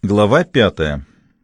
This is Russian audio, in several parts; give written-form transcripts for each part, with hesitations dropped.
Глава 5.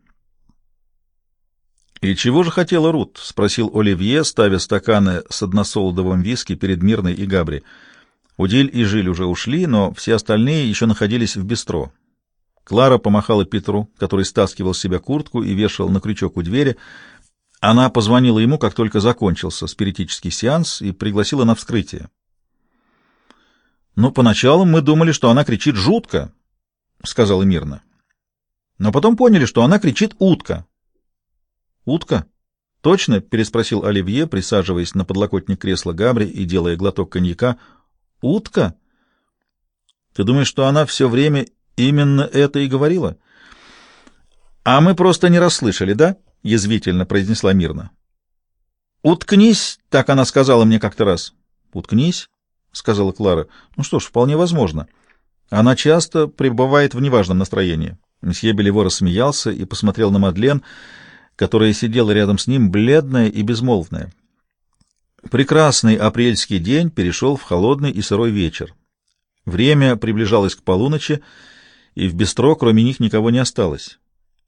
«И чего же хотела Рут?» — спросил Оливье, ставя стаканы с односолодовым виски перед Мирной и Габри. Удиль и Жиль уже ушли, но все остальные еще находились в бистро. Клара помахала Петру, который стаскивал с себя куртку и вешал на крючок у двери. Она позвонила ему, как только закончился спиритический сеанс, и пригласила на вскрытие. «Но поначалу мы думали, что она кричит жутко», — сказала Мирна. «Но потом поняли, что она кричит утка». «Утка? Точно?» — переспросил Оливье, присаживаясь на подлокотник кресла Габри и делая глоток коньяка. «Утка? Ты думаешь, что она все время именно это и говорила?» «А мы просто не расслышали, да?» — язвительно произнесла Мирна. «Уткнись», — так она сказала мне как-то раз. «Уткнись», — сказала Клара. «Ну что ж, вполне возможно. Она часто пребывает в неважном настроении». Мсье Белево рассмеялся и посмотрел на Мадлен, которая сидела рядом с ним, бледная и безмолвная. Прекрасный апрельский день перешел в холодный и сырой вечер. Время приближалось к полуночи, и в бистро кроме них никого не осталось.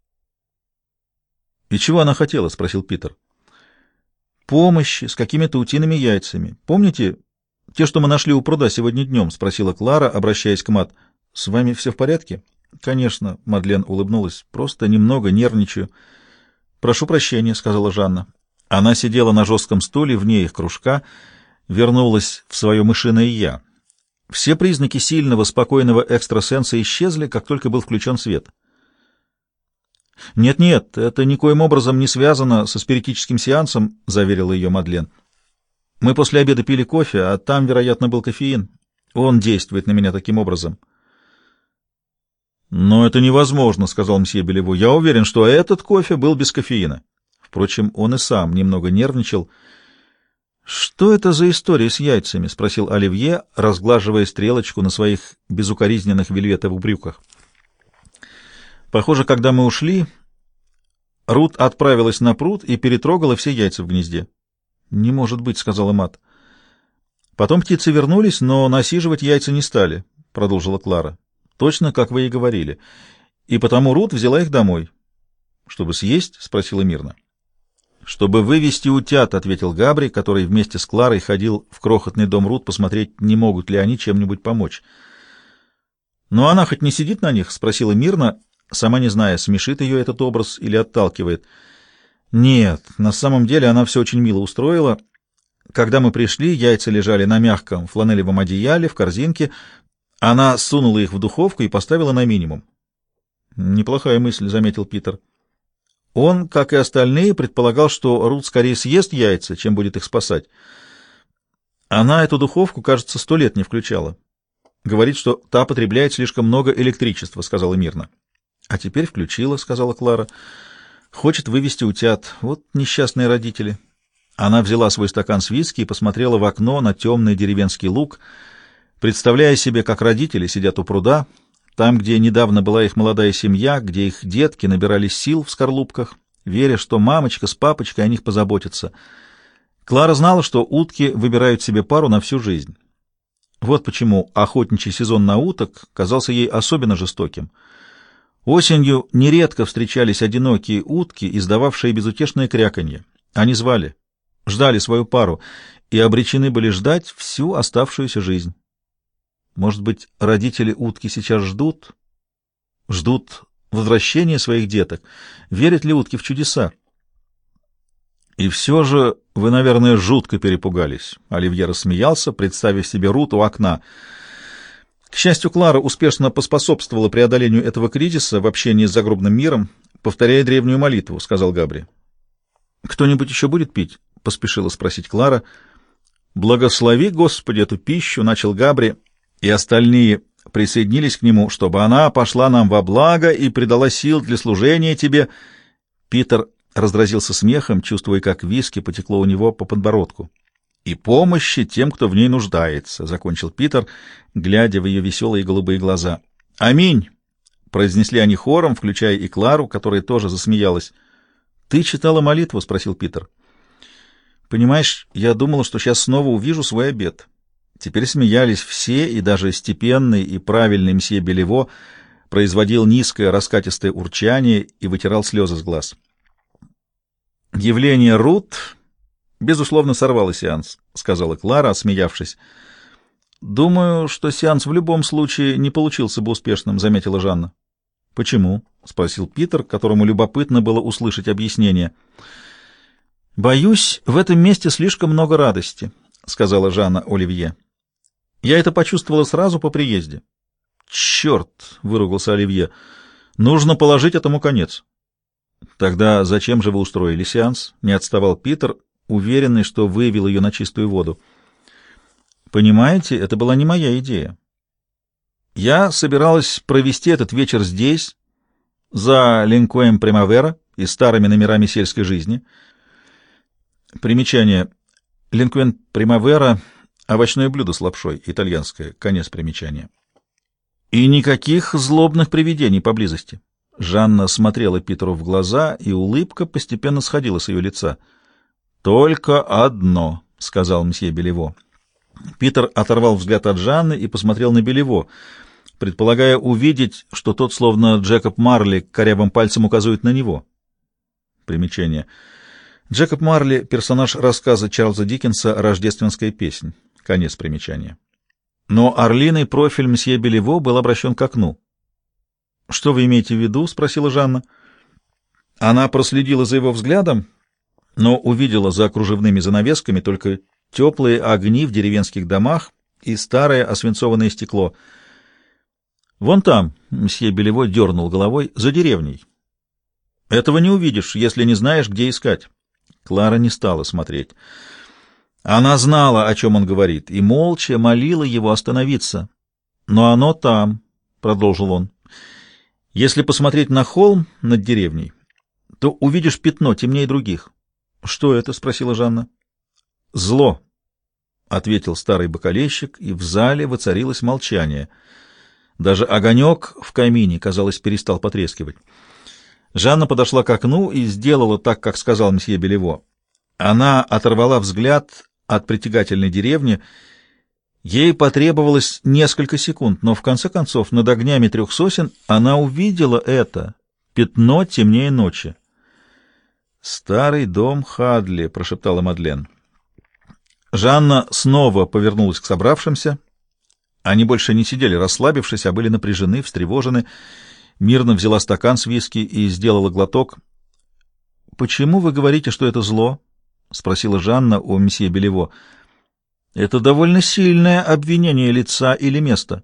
«И чего она хотела?» — спросил Питер. «Помощи с какими-то утиными яйцами. Помните, те, что мы нашли у пруда сегодня днем?» — спросила Клара, обращаясь к Мат. «С вами все в порядке?» «Конечно», — Мадлен улыбнулась, — «просто немного нервничаю». «Прошу прощения», — сказала Жанна. Она сидела на жестком стуле вне их кружка, вернулась в свое мышиное «я». Все признаки сильного, спокойного экстрасенса исчезли, как только был включен свет. «Нет-нет, это никоим образом не связано со спиритическим сеансом», — заверила ее Мадлен. «Мы после обеда пили кофе, а там, вероятно, был кофеин. Он действует на меня таким образом». «Но это невозможно», — сказал мсье Белево. «Я уверен, что этот кофе был без кофеина». Впрочем, он и сам немного нервничал. «Что это за история с яйцами?» — спросил Оливье, разглаживая стрелочку на своих безукоризненных вельветовых брюках. «Похоже, когда мы ушли, Рут отправилась на пруд и перетрогала все яйца в гнезде». «Не может быть», — сказала Мат. «Потом птицы вернулись, но насиживать яйца не стали», — продолжила Клара. «Точно, как вы и говорили. И потому Рут взяла их домой». «Чтобы съесть?» — спросила Мирна. «Чтобы вывести утят», — ответил Габри, который вместе с Кларой ходил в крохотный дом Рут посмотреть, не могут ли они чем-нибудь помочь. «Но она хоть не сидит на них?» — спросила Мирна, сама не зная, смешит ее этот образ или отталкивает. «Нет, на самом деле она все очень мило устроила. Когда мы пришли, яйца лежали на мягком фланелевом одеяле в корзинке. Она сунула их в духовку и поставила на минимум». «Неплохая мысль», — заметил Питер. Он, как и остальные, предполагал, что Рут скорее съест яйца, чем будет их спасать. Она эту духовку, кажется, 100 лет не включала. Говорит, что та потребляет слишком много электричества, — сказала Мирна. — А теперь включила, — сказала Клара. — Хочет вывести утят. Вот несчастные родители. Она взяла свой стакан с виски и посмотрела в окно на темный деревенский луг, представляя себе, как родители сидят у пруда, там, где недавно была их молодая семья, где их детки набирались сил в скорлупках, веря, что мамочка с папочкой о них позаботятся. Клара знала, что утки выбирают себе пару на всю жизнь. Вот почему охотничий сезон на уток казался ей особенно жестоким. Осенью нередко встречались одинокие утки, издававшие безутешное кряканье. Они звали, ждали свою пару и обречены были ждать всю оставшуюся жизнь. Может быть, родители утки сейчас ждут возвращения своих деток? Верят ли утки в чудеса? И все же вы, наверное, жутко перепугались. Оливье рассмеялся, представив себе Рут у окна. К счастью, Клара успешно поспособствовала преодолению этого кризиса в общении с загробным миром, повторяя древнюю молитву, — сказал Габри. «Кто-нибудь еще будет пить?» — поспешила спросить Клара. «Благослови, Господи, эту пищу», — начал Габри, и остальные присоединились к нему, чтобы она пошла нам во благо и придала сил для служения тебе. Питер разразился смехом, чувствуя, как виски потекло у него по подбородку. «И помощи тем, кто в ней нуждается», — закончил Питер, глядя в ее веселые голубые глаза. «Аминь», — произнесли они хором, включая и Клару, которая тоже засмеялась. «Ты читала молитву?» — спросил Питер. «Понимаешь, я думала, что сейчас снова увижу свой обед». Теперь смеялись все, и даже степенный и правильный мсье Белево, производил низкое раскатистое урчание и вытирал слезы с глаз. «Явление Рут, безусловно, сорвало сеанс», — сказала Клара, осмеявшись. «Думаю, что сеанс в любом случае не получился бы успешным», — заметила Жанна. «Почему?» — спросил Питер, которому любопытно было услышать объяснение. «Боюсь, в этом месте слишком много радости», — сказала Жанна Оливье. «Я это почувствовала сразу по приезде». «Черт!» — выругался Оливье. «Нужно положить этому конец». «Тогда зачем же вы устроили сеанс?» — не отставал Питер, уверенный, что вывел ее на чистую воду. «Понимаете, это была не моя идея. Я собиралась провести этот вечер здесь, за Линкоем Примавера и старыми номерами сельской жизни». Примечание. Линкоем Примавера — овощное блюдо с лапшой, итальянское. Конец примечания. «И никаких злобных привидений поблизости». Жанна смотрела Питеру в глаза, и улыбка постепенно сходила с ее лица. «Только одно», — сказал мсье Белево. Питер оторвал взгляд от Жанны и посмотрел на Белево, предполагая увидеть, что тот, словно Джекоб Марли, корявым пальцем указывает на него. Примечание. Джекоб Марли — персонаж рассказа Чарльза Диккенса «Рождественская песнь». Конец примечания. Но орлиный профиль мсье Белево был обращен к окну. «Что вы имеете в виду?» — спросила Жанна. Она проследила за его взглядом, но увидела за кружевными занавесками только теплые огни в деревенских домах и старое освинцованное стекло. «Вон там», — мсье Белево дернул головой, — «за деревней. Этого не увидишь, если не знаешь, где искать». Клара не стала смотреть. Она знала, о чем он говорит, и молча молила его остановиться. «Но оно там», — продолжил он. «Если посмотреть на холм над деревней, то увидишь пятно темнее других». «Что это?» — спросила Жанна. «Зло», — ответил старый бакалейщик, и в зале воцарилось молчание. Даже огонек в камине, казалось, перестал потрескивать. Жанна подошла к окну и сделала так, как сказал мсье Белево. Она оторвала взгляд от притягательной деревни. Ей потребовалось несколько секунд, но в конце концов над огнями 3 сосен она увидела это — пятно темнее ночи. «Старый дом Хадли», — прошептала Мадлен. Жанна снова повернулась к собравшимся. Они больше не сидели расслабившись, а были напряжены, встревожены. Мирно взяла стакан с виски и сделала глоток. «Почему вы говорите, что это зло?» — спросила Жанна у месье Белево. «Это довольно сильное обвинение лица или места».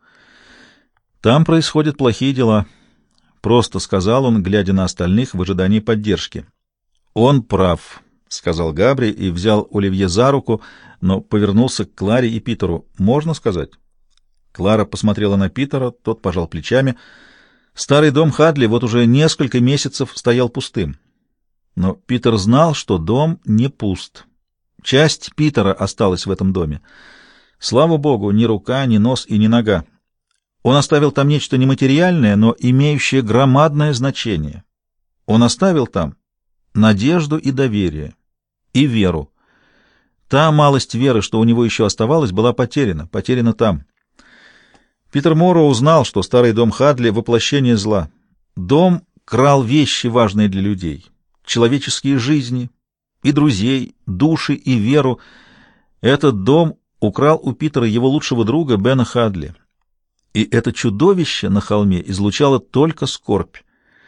«Там происходят плохие дела», — просто сказал он, глядя на остальных в ожидании поддержки. «Он прав», — сказал Габри и взял Оливье за руку, но повернулся к Кларе и Питеру. «Можно сказать?» Клара посмотрела на Питера, тот пожал плечами. Старый дом Хадли вот уже несколько месяцев стоял пустым. Но Питер знал, что дом не пуст. Часть Питера осталась в этом доме. Слава Богу, ни рука, ни нос и ни нога. Он оставил там нечто нематериальное, но имеющее громадное значение. Он оставил там надежду и доверие, и веру. Та малость веры, что у него еще оставалась, была потеряна там. Питер Морро узнал, что старый дом Хадли — воплощение зла. Дом крал вещи, важные для людей, человеческие жизни, и друзей, души и веру. Этот дом украл у Питера его лучшего друга Бена Хадли. И это чудовище на холме излучало только скорбь.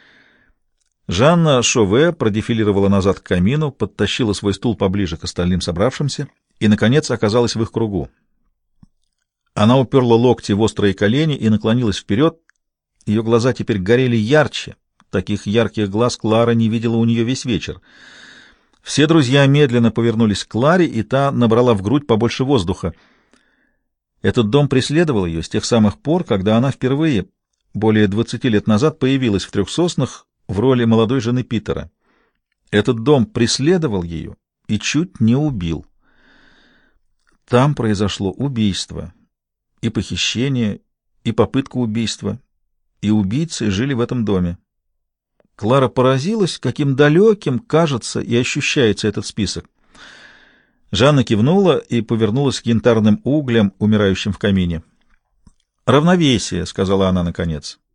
Жанна Шове продефилировала назад к камину, подтащила свой стул поближе к остальным собравшимся и, наконец, оказалась в их кругу. Она уперла локти в острые колени и наклонилась вперед. Ее глаза теперь горели ярче. Таких ярких глаз Клара не видела у нее весь вечер. Все друзья медленно повернулись к Кларе, и та набрала в грудь побольше воздуха. Этот дом преследовал ее с тех самых пор, когда она впервые, более 20 лет назад, появилась в 3 соснах в роли молодой жены Питера. Этот дом преследовал ее и чуть не убил. Там произошло убийство, и похищение, и попытка убийства, и убийцы жили в этом доме. Клара поразилась, каким далеким кажется и ощущается этот список. Жанна кивнула и повернулась к янтарным углям, умирающим в камине. «Равновесие», — сказала она наконец.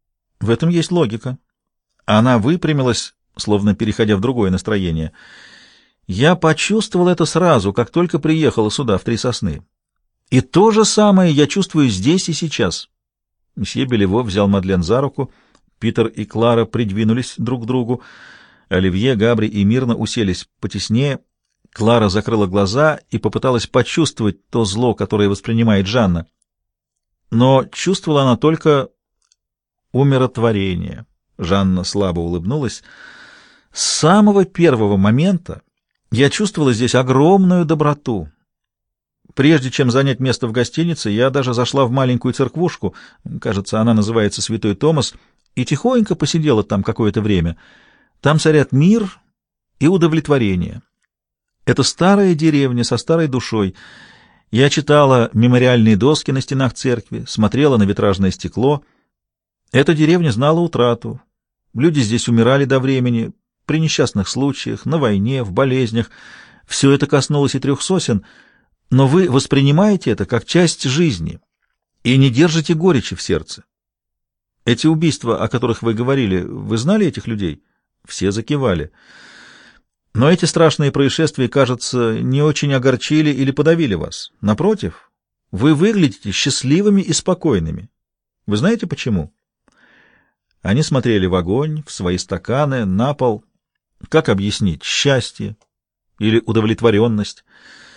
В этом есть логика. Она выпрямилась, словно переходя в другое настроение. Я почувствовал это сразу, как только приехала сюда, в Три Сосны. И то же самое я чувствую здесь и сейчас. Мсье Белево взял Мадлен за руку. Питер и Клара придвинулись друг к другу. Оливье, Габри и Мирна уселись потеснее. Клара закрыла глаза и попыталась почувствовать то зло, которое воспринимает Жанна. Но чувствовала она только умиротворение. Жанна слабо улыбнулась. С самого первого момента я чувствовала здесь огромную доброту. Прежде чем занять место в гостинице, я даже зашла в маленькую церквушку, кажется, она называется Святой Томас, и тихонько посидела там какое-то время. Там царят мир и удовлетворение. Это старая деревня со старой душой. Я читала мемориальные доски на стенах церкви, смотрела на витражное стекло. Эта деревня знала утрату. Люди здесь умирали до времени, при несчастных случаях, на войне, в болезнях. Все это коснулось и Трех Сосен, но вы воспринимаете это как часть жизни и не держите горечи в сердце. Эти убийства, о которых вы говорили, вы знали этих людей? Все закивали. Но эти страшные происшествия, кажется, не очень огорчили или подавили вас. Напротив, вы выглядите счастливыми и спокойными. Вы знаете почему? Они смотрели в огонь, в свои стаканы, на пол. Как объяснить счастье или удовлетворенность?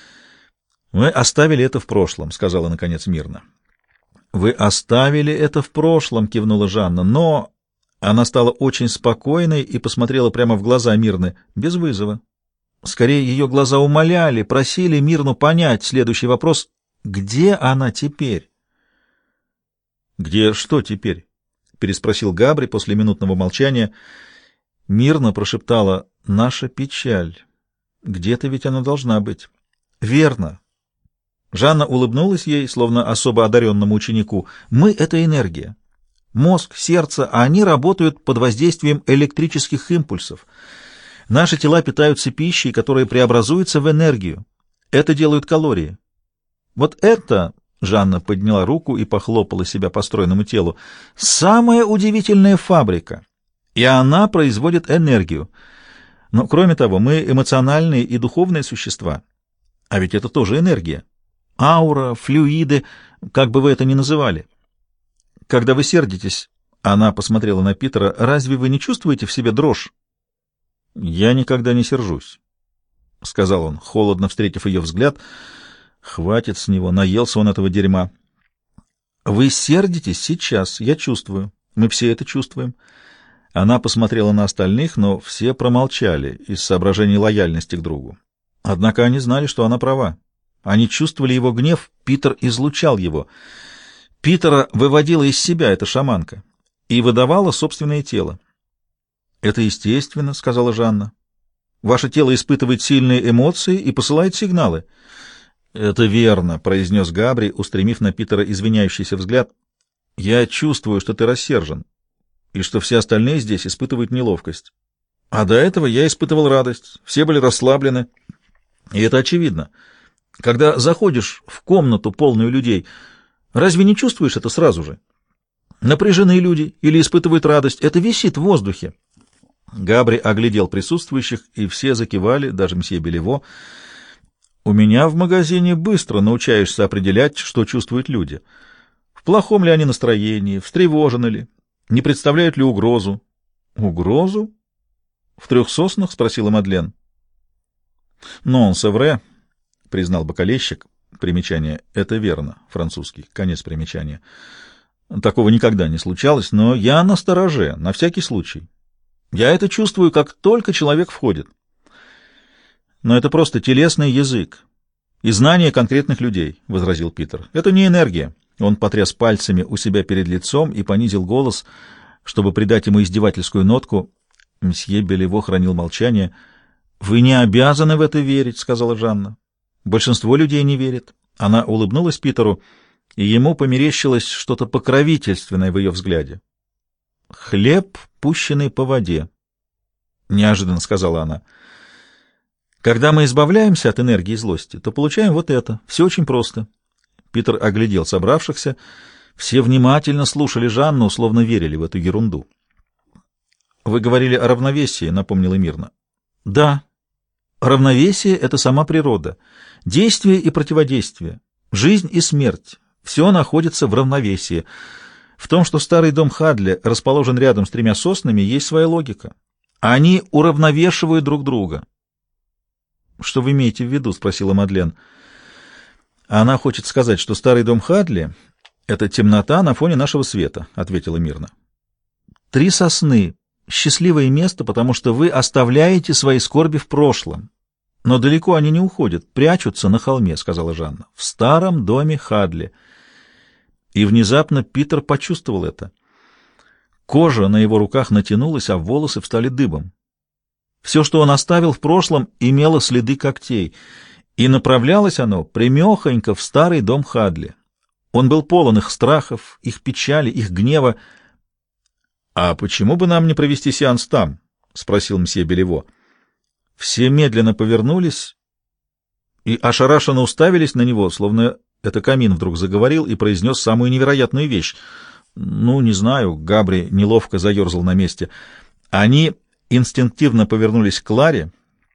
«Мы оставили это в прошлом», — сказала, наконец, Мирна. «Вы оставили это в прошлом», — кивнула Жанна, — «но...» Она стала очень спокойной и посмотрела прямо в глаза Мирны, без вызова. Скорее, ее глаза умоляли, просили Мирну понять следующий вопрос: где она теперь? «Где что теперь?» — переспросил Габри после минутного молчания. Мирна прошептала: «Наша печаль. Где-то ведь она должна быть». «Верно». Жанна улыбнулась ей, словно особо одаренному ученику. «Мы — это энергия. Мозг, сердце, а они работают под воздействием электрических импульсов. Наши тела питаются пищей, которая преобразуется в энергию. Это делают калории. Вот это, Жанна подняла руку и похлопала себя по стройному телу, самая удивительная фабрика, и она производит энергию. Но, кроме того, мы эмоциональные и духовные существа, а ведь это тоже энергия. Аура, флюиды, как бы вы это ни называли. Когда вы сердитесь, она посмотрела на Питера, разве вы не чувствуете в себе дрожь? Я никогда не сержусь, — сказал он, холодно встретив ее взгляд. Хватит с него, наелся он этого дерьма. Вы сердитесь сейчас, я чувствую. Мы все это чувствуем. Она посмотрела на остальных, но все промолчали из соображений лояльности к другу. Однако они знали, что она права. Они чувствовали его гнев, Питер излучал его. Питера выводила из себя эта шаманка и выдавала собственное тело. «Это естественно», — сказала Жанна. «Ваше тело испытывает сильные эмоции и посылает сигналы». «Это верно», — произнес Габри, устремив на Питера извиняющийся взгляд. «Я чувствую, что ты рассержен, и что все остальные здесь испытывают неловкость. А до этого я испытывал радость, все были расслаблены, и это очевидно. Когда заходишь в комнату, полную людей, разве не чувствуешь это сразу же? Напряженные люди или испытывают радость, это висит в воздухе». Габри оглядел присутствующих, и все закивали, даже мсье Белево. «У меня в магазине быстро научаешься определять, что чувствуют люди. В плохом ли они настроении, встревожены ли, не представляют ли угрозу». «Угрозу? В Трех Соснах?» — спросила Мадлен. «Non, c'est vrai», — признал бокалейщик. Примечание. Это верно. Французский. Конец примечания. Такого никогда не случалось, но я настороже, на всякий случай. Я это чувствую, как только человек входит. Но это просто телесный язык и знание конкретных людей, — возразил Питер. Это не энергия. Он потряс пальцами у себя перед лицом и понизил голос, чтобы придать ему издевательскую нотку. Мсье Белево хранил молчание. «Вы не обязаны в это верить», — сказала Жанна. «Большинство людей не верит». Она улыбнулась Питеру, и ему померещилось что-то покровительственное в ее взгляде. «Хлеб, пущенный по воде», — неожиданно сказала она. «Когда мы избавляемся от энергии злости, то получаем вот это. Все очень просто». Питер оглядел собравшихся. Все внимательно слушали Жанну, словно верили в эту ерунду. «Вы говорили о равновесии», — напомнила Мирна. «Да. Равновесие — это сама природа. Действие и противодействие, жизнь и смерть — все находится в равновесии. В том, что старый дом Хадли расположен рядом с 3 соснами, есть своя логика. Они уравновешивают друг друга». «Что вы имеете в виду?» — спросила Мадлен. «Она хочет сказать, что старый дом Хадли — это темнота на фоне нашего света», — ответила Мирна. 3 сосны — счастливое место, потому что вы оставляете свои скорби в прошлом. Но далеко они не уходят, прячутся на холме, — сказала Жанна, — в старом доме Хадли. И внезапно Питер почувствовал это. Кожа на его руках натянулась, а волосы встали дыбом. Все, что он оставил в прошлом, имело следы когтей, и направлялось оно прямехонько в старый дом Хадли. Он был полон их страхов, их печали, их гнева. «А почему бы нам не провести сеанс там?» — спросил мсье Белево. Все медленно повернулись и ошарашенно уставились на него, словно это камин вдруг заговорил и произнес самую невероятную вещь. «Ну, не знаю», — Габри неловко заерзал на месте. Они инстинктивно повернулись к Кларе.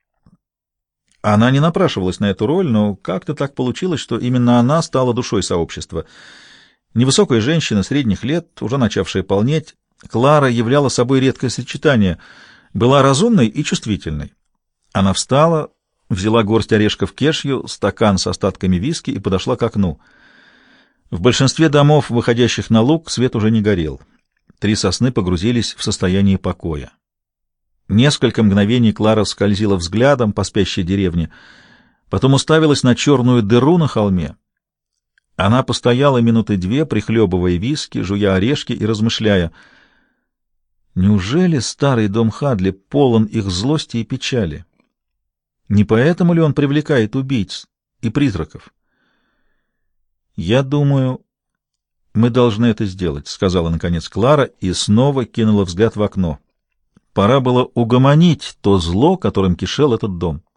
Она не напрашивалась на эту роль, но как-то так получилось, что именно она стала душой сообщества. Невысокая женщина средних лет, уже начавшая полнеть, Клара являла собой редкое сочетание, была разумной и чувствительной. Она встала, взяла горсть орешков кешью, стакан с остатками виски и подошла к окну. В большинстве домов, выходящих на луг, свет уже не горел. 3 сосны погрузились в состояние покоя. Несколько мгновений Клара скользила взглядом по спящей деревне, потом уставилась на черную дыру на холме. Она постояла 2 минуты, прихлебывая виски, жуя орешки и размышляя. Неужели старый дом Хадли полон их злости и печали? Не поэтому ли он привлекает убийц и призраков? «Я думаю, мы должны это сделать», — сказала наконец Клара и снова кинула взгляд в окно. Пора было угомонить то зло, которым кишел этот дом.